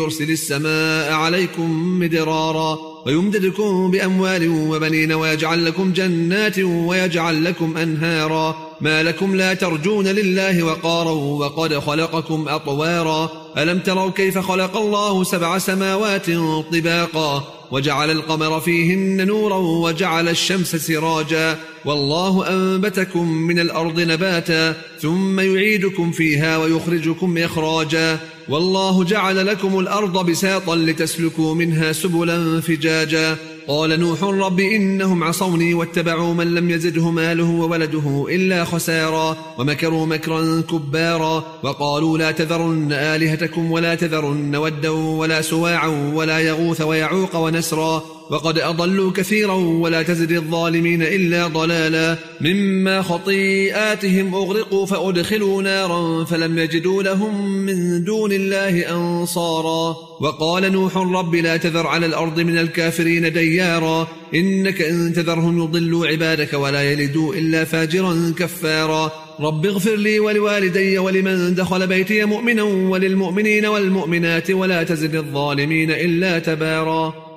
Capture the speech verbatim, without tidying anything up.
يرسل السماء عليكم مدرارا ويمددكم بأموال وبنين ويجعل لكم جنات ويجعل لكم أنهارا ما لكم لا ترجون لله وقارا وقد خلقكم أطوارا ألم تروا كيف خلق الله سبع سماوات طباقا وجعل القمر فيهن نورا وجعل الشمس سراجا والله أنبتكم من الأرض نباتا ثم يعيدكم فيها ويخرجكم إخراجا والله جعل لكم الأرض بساطا لتسلكوا منها سبلا فجاجا قال نوح رب إنهم عصوني واتبعوا من لم يزده ماله وولده إلا خسارا ومكروا مكرا كبارا وقالوا لا تذرن آلهتكم ولا تذرن ودا ولا سواعا ولا يغوث ويعوق ونسرا وقد أضلوا كثيرا ولا تزد الظالمين إلا ضلالا مما خطيئاتهم أغرقوا فأدخلوا نارا فلم يجدوا لهم من دون الله أنصارا وقال نوح رب لا تذر على الأرض من الكافرين ديارا إنك إن تذرهم يضلوا عبادك ولا يلدوا إلا فاجرا كفارا رب اغفر لي ولوالدي ولمن دخل بيتي مؤمنا وللمؤمنين والمؤمنات ولا تزد الظالمين إلا تبارا